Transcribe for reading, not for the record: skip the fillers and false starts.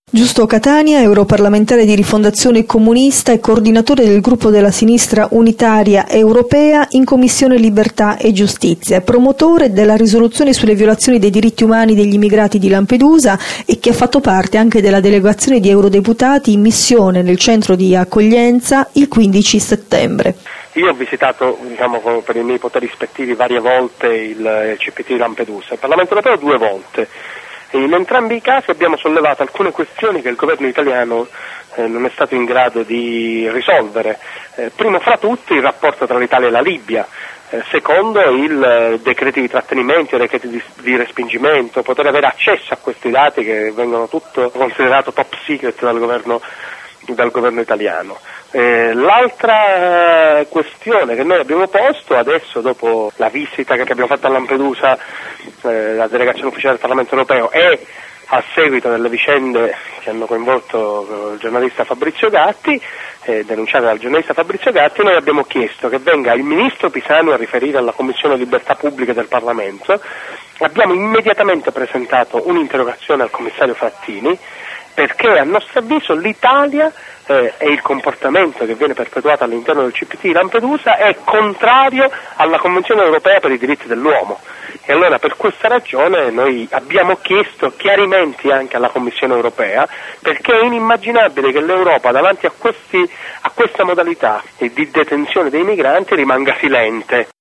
Giusto Catania, europarlamentare di Rifondazione Comunista e coordinatore del gruppo della sinistra unitaria europea in Commissione Libertà e Giustizia, promotore della risoluzione sulle violazioni dei diritti umani degli immigrati di Lampedusa e che ha fatto parte anche della delegazione di eurodeputati in missione nel centro di accoglienza il 15 settembre. Io ho visitato, per i miei poteri ispettivi varie volte il CPT di Lampedusa, il Parlamento europeo 2 volte. In entrambi i casi abbiamo sollevato alcune questioni che il governo italiano non è stato in grado di risolvere. Primo fra tutti il rapporto tra l'Italia e la Libia, secondo il decreti di trattenimento, i decreti di respingimento, poter avere accesso a questi dati che vengono tutto considerato top secret dal governo italiano. L'altra questione che noi abbiamo posto adesso, dopo la visita che abbiamo fatto a Lampedusa, la delegazione ufficiale del Parlamento europeo, e a seguito delle vicende che hanno coinvolto il giornalista Fabrizio Gatti, denunciate dal giornalista Fabrizio Gatti, noi abbiamo chiesto che venga il ministro Pisanu a riferire alla Commissione Libertà Pubbliche del Parlamento. Abbiamo immediatamente presentato un'interrogazione al commissario Frattini, perché a nostro avviso l'Italia e il comportamento che viene perpetuato all'interno del CPT di Lampedusa è contrario alla Convenzione Europea per i diritti dell'uomo. E allora per questa ragione noi abbiamo chiesto chiarimenti anche alla Commissione Europea, perché è inimmaginabile che l'Europa davanti a questa modalità di detenzione dei migranti rimanga silente.